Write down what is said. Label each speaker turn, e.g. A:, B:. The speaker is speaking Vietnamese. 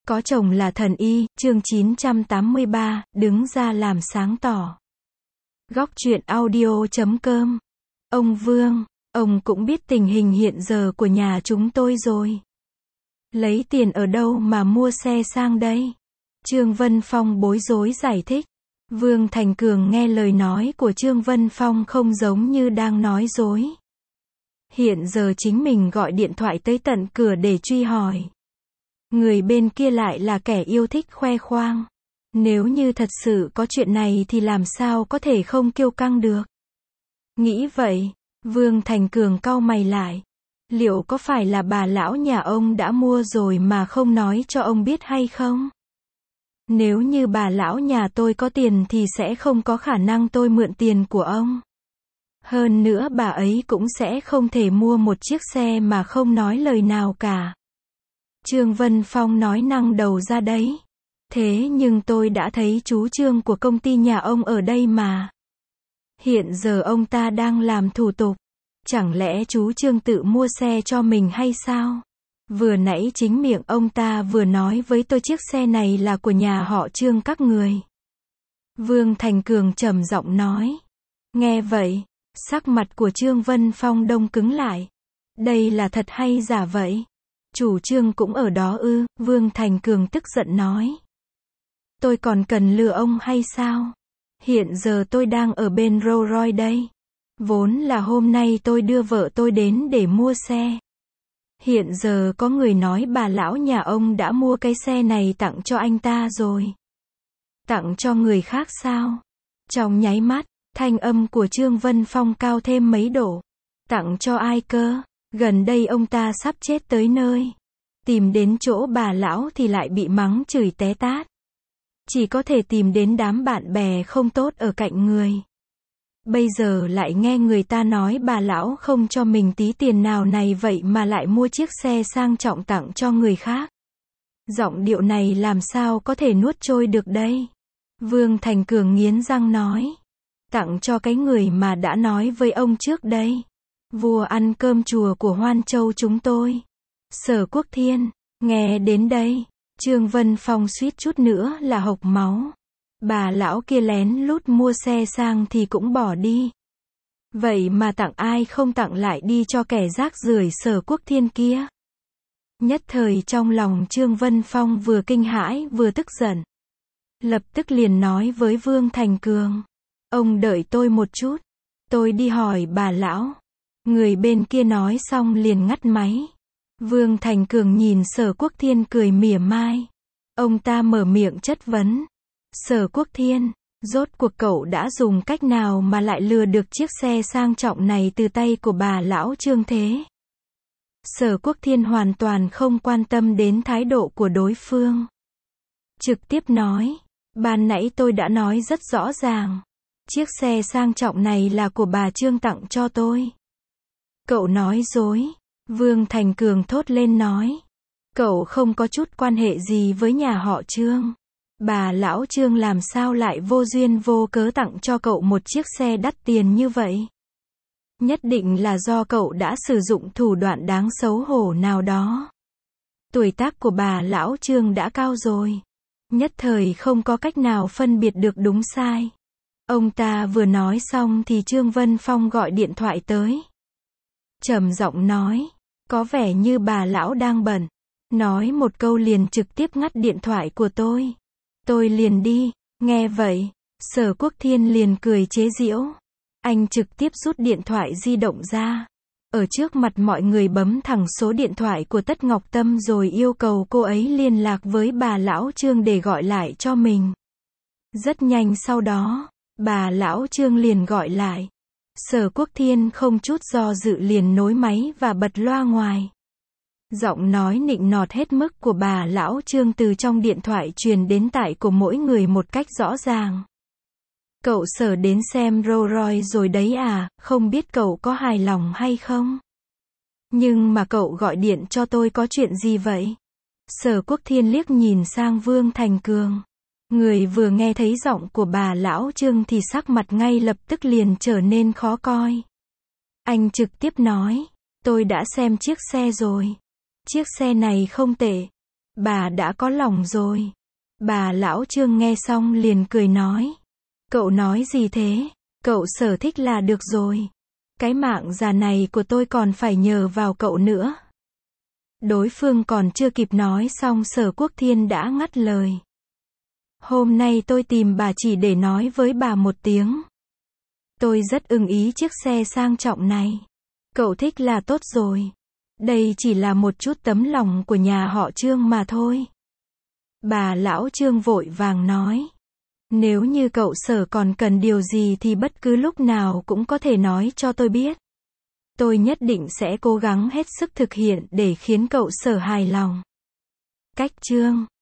A: Có chồng là thần y, chương 983, đứng ra làm sáng tỏ. Góc truyện audio.com. Ông Vương, ông cũng biết tình hình hiện giờ của nhà chúng tôi rồi. Lấy tiền ở đâu mà mua xe sang đây? Trương Vân Phong bối rối giải thích. Vương Thành Cường nghe lời nói của Trương Vân Phong không giống như đang nói dối. Hiện giờ chính mình gọi điện thoại tới tận cửa để truy hỏi. Người bên kia lại là kẻ yêu thích khoe khoang. Nếu như thật sự có chuyện này thì làm sao có thể không kiêu căng được. Nghĩ vậy, Vương Thành Cường cau mày lại. Liệu có phải là bà lão nhà ông đã mua rồi mà không nói cho ông biết hay không? Nếu như bà lão nhà tôi có tiền thì sẽ không có khả năng tôi mượn tiền của ông. Hơn nữa bà ấy cũng sẽ không thể mua một chiếc xe mà không nói lời nào cả. Trương Vân Phong nói năng đầu ra đấy. Thế nhưng tôi đã thấy chú Trương của công ty nhà ông ở đây mà. Hiện giờ ông ta đang làm thủ tục. Chẳng lẽ chú Trương tự mua xe cho mình hay sao? Vừa nãy chính miệng ông ta vừa nói với tôi chiếc xe này là của nhà họ Trương các người. Vương Thành Cường trầm giọng nói. Nghe vậy, sắc mặt của Trương Vân Phong đông cứng lại. Đây là thật hay giả vậy? Chủ Trương cũng ở đó ư? Vương Thành Cường tức giận nói. Tôi còn cần lừa ông hay sao? Hiện giờ tôi đang ở bên Rolls Royce đây. Vốn là hôm nay tôi đưa vợ tôi đến để mua xe. Hiện giờ có người nói bà lão nhà ông đã mua cái xe này tặng cho anh ta rồi. Tặng cho người khác sao? Trong nháy mắt, thanh âm của Trương Vân Phong cao thêm mấy độ. Tặng cho ai cơ? Gần đây ông ta sắp chết tới nơi. Tìm đến chỗ bà lão thì lại bị mắng chửi té tát. Chỉ có thể tìm đến đám bạn bè không tốt ở cạnh người. Bây giờ lại nghe người ta nói bà lão không cho mình tí tiền nào này vậy mà lại mua chiếc xe sang trọng tặng cho người khác. Giọng điệu này làm sao có thể nuốt trôi được đây? Vương Thành Cường nghiến răng nói. Tặng cho cái người mà đã nói với ông trước đây. Vua ăn cơm chùa của Hoan Châu chúng tôi. Sở Quốc Thiên. Nghe đến đây, Trương Vân Phong suýt chút nữa là hộc máu. Bà lão kia lén lút mua xe sang thì cũng bỏ đi. Vậy mà tặng ai không tặng lại đi cho kẻ rác rưởi Sở Quốc Thiên kia. Nhất thời trong lòng Trương Vân Phong vừa kinh hãi vừa tức giận. Lập tức liền nói với Vương Thành Cường. Ông đợi tôi một chút. Tôi đi hỏi bà lão. Người bên kia nói xong liền ngắt máy. Vương Thành Cường nhìn Sở Quốc Thiên cười mỉa mai. Ông ta mở miệng chất vấn. Sở Quốc Thiên, rốt cuộc cậu đã dùng cách nào mà lại lừa được chiếc xe sang trọng này từ tay của bà lão Trương thế? Sở Quốc Thiên hoàn toàn không quan tâm đến thái độ của đối phương. Trực tiếp nói, ban nãy tôi đã nói rất rõ ràng. Chiếc xe sang trọng này là của bà Trương tặng cho tôi. Cậu nói dối. Vương Thành Cường thốt lên nói. Cậu không có chút quan hệ gì với nhà họ Trương. Bà lão Trương làm sao lại vô duyên vô cớ tặng cho cậu một chiếc xe đắt tiền như vậy? Nhất định là do cậu đã sử dụng thủ đoạn đáng xấu hổ nào đó. Tuổi tác của bà lão Trương đã cao rồi. Nhất thời không có cách nào phân biệt được đúng sai. Ông ta vừa nói xong thì Trương Vân Phong gọi điện thoại tới. Trầm giọng nói, có vẻ như bà lão đang bận. Nói một câu liền trực tiếp ngắt điện thoại của tôi. Tôi liền đi. Nghe vậy, Sở Quốc Thiên liền cười chế giễu. Anh trực tiếp rút điện thoại di động ra. Ở trước mặt mọi người bấm thẳng số điện thoại của Tất Ngọc Tâm rồi yêu cầu cô ấy liên lạc với bà lão Trương để gọi lại cho mình. Rất nhanh sau đó, bà lão Trương liền gọi lại. Sở Quốc Thiên không chút do dự liền nối máy và bật loa ngoài. Giọng nói nịnh nọt hết mức của bà lão Trương từ trong điện thoại truyền đến tai của mỗi người một cách rõ ràng. Cậu Sở đến xem Rolls Royce rồi đấy à, không biết cậu có hài lòng hay không? Nhưng mà cậu gọi điện cho tôi có chuyện gì vậy? Sở Quốc Thiên liếc nhìn sang Vương Thành Cường. Người vừa nghe thấy giọng của bà lão Trương thì sắc mặt ngay lập tức liền trở nên khó coi. Anh trực tiếp nói, tôi đã xem chiếc xe rồi. Chiếc xe này không tệ. Bà đã có lòng rồi. Bà lão Trương nghe xong liền cười nói. Cậu nói gì thế? Cậu Sở thích là được rồi. Cái mạng già này của tôi còn phải nhờ vào cậu nữa. Đối phương còn chưa kịp nói xong Sở Quốc Thiên đã ngắt lời. Hôm nay tôi tìm bà chỉ để nói với bà một tiếng. Tôi rất ưng ý chiếc xe sang trọng này. Cậu thích là tốt rồi. Đây chỉ là một chút tấm lòng của nhà họ Trương mà thôi. Bà lão Trương vội vàng nói. Nếu như cậu Sở còn cần điều gì thì bất cứ lúc nào cũng có thể nói cho tôi biết. Tôi nhất định sẽ cố gắng hết sức thực hiện để khiến cậu Sở hài lòng. Cách chương